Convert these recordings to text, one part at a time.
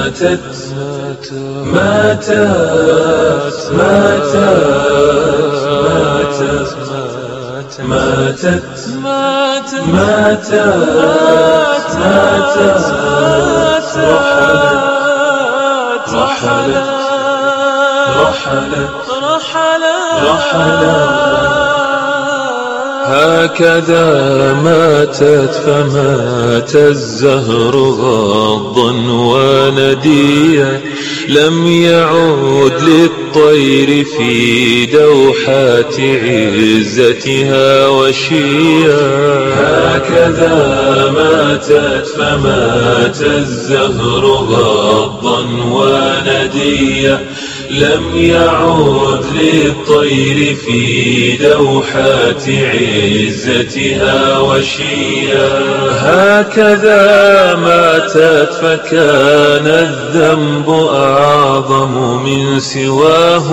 هكذا ماتت فمات الزهر غضا ونديا، لم يعود للطير في دوحات عزتها وشيا. هكذا ماتت فمات الزهر غضا ونديا، لم يعود للطير في دوحات عزتها وشيا. هكذا ماتت فكان الذنب أعظم من سواه،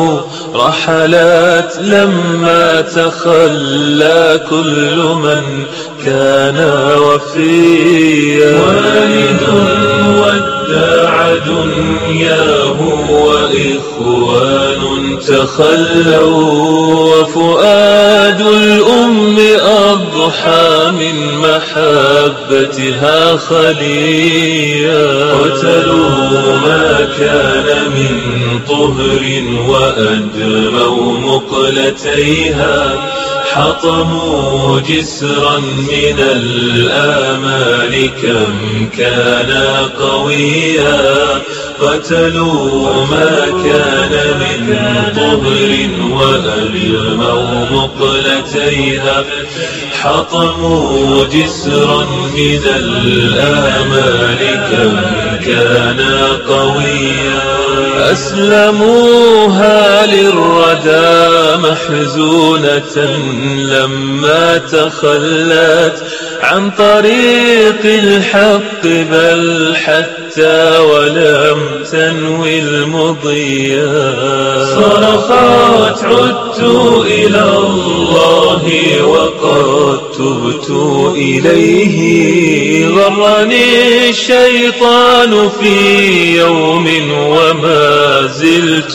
رحلت لما تخلى كل من كان وفيا. والد ودع دنياه وإخوان تخلوا، وفؤاد الأم أضحى من محبتها خليا. قتلوا ما كان من طهر وأدموا مقلتيها، حطموا جسرا من الآمال كم كان قويا. قتلوا ما كان من طهر وأدموا مقلتيها، حطموا جسرا من الآمال كم كان قويا. أسلموها للردى محزونة لما تخلت عن طريق الحق، بل حتى ولم تنوي المضيا. صرخت عدت إلى الله وقد تبت إليه، غرني الشيطان في يوم وما زلت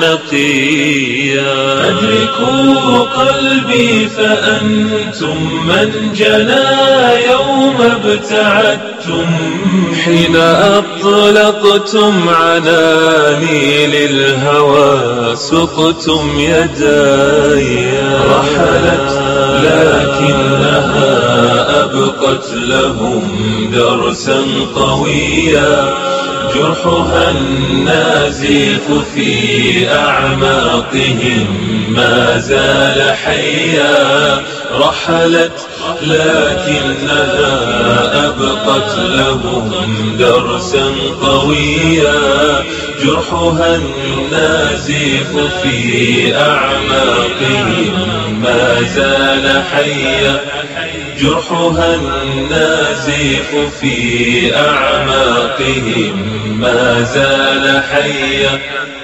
نقيا. أدركوا قلبي فأنتم من جنى يوم ابتعدتم، حين أطلقتم عناني للهوى سقتم يداي. رحلت لكنها أبقت لهم درسا قويا، جرحها النازف في أعماقهم ما زال حيا. رحلت لكنها أبقت لهم درسا قويا، جرحها النازف في أعماقهم ما زال حيا. جرحها النازف في أعماقهم ما زال حيا.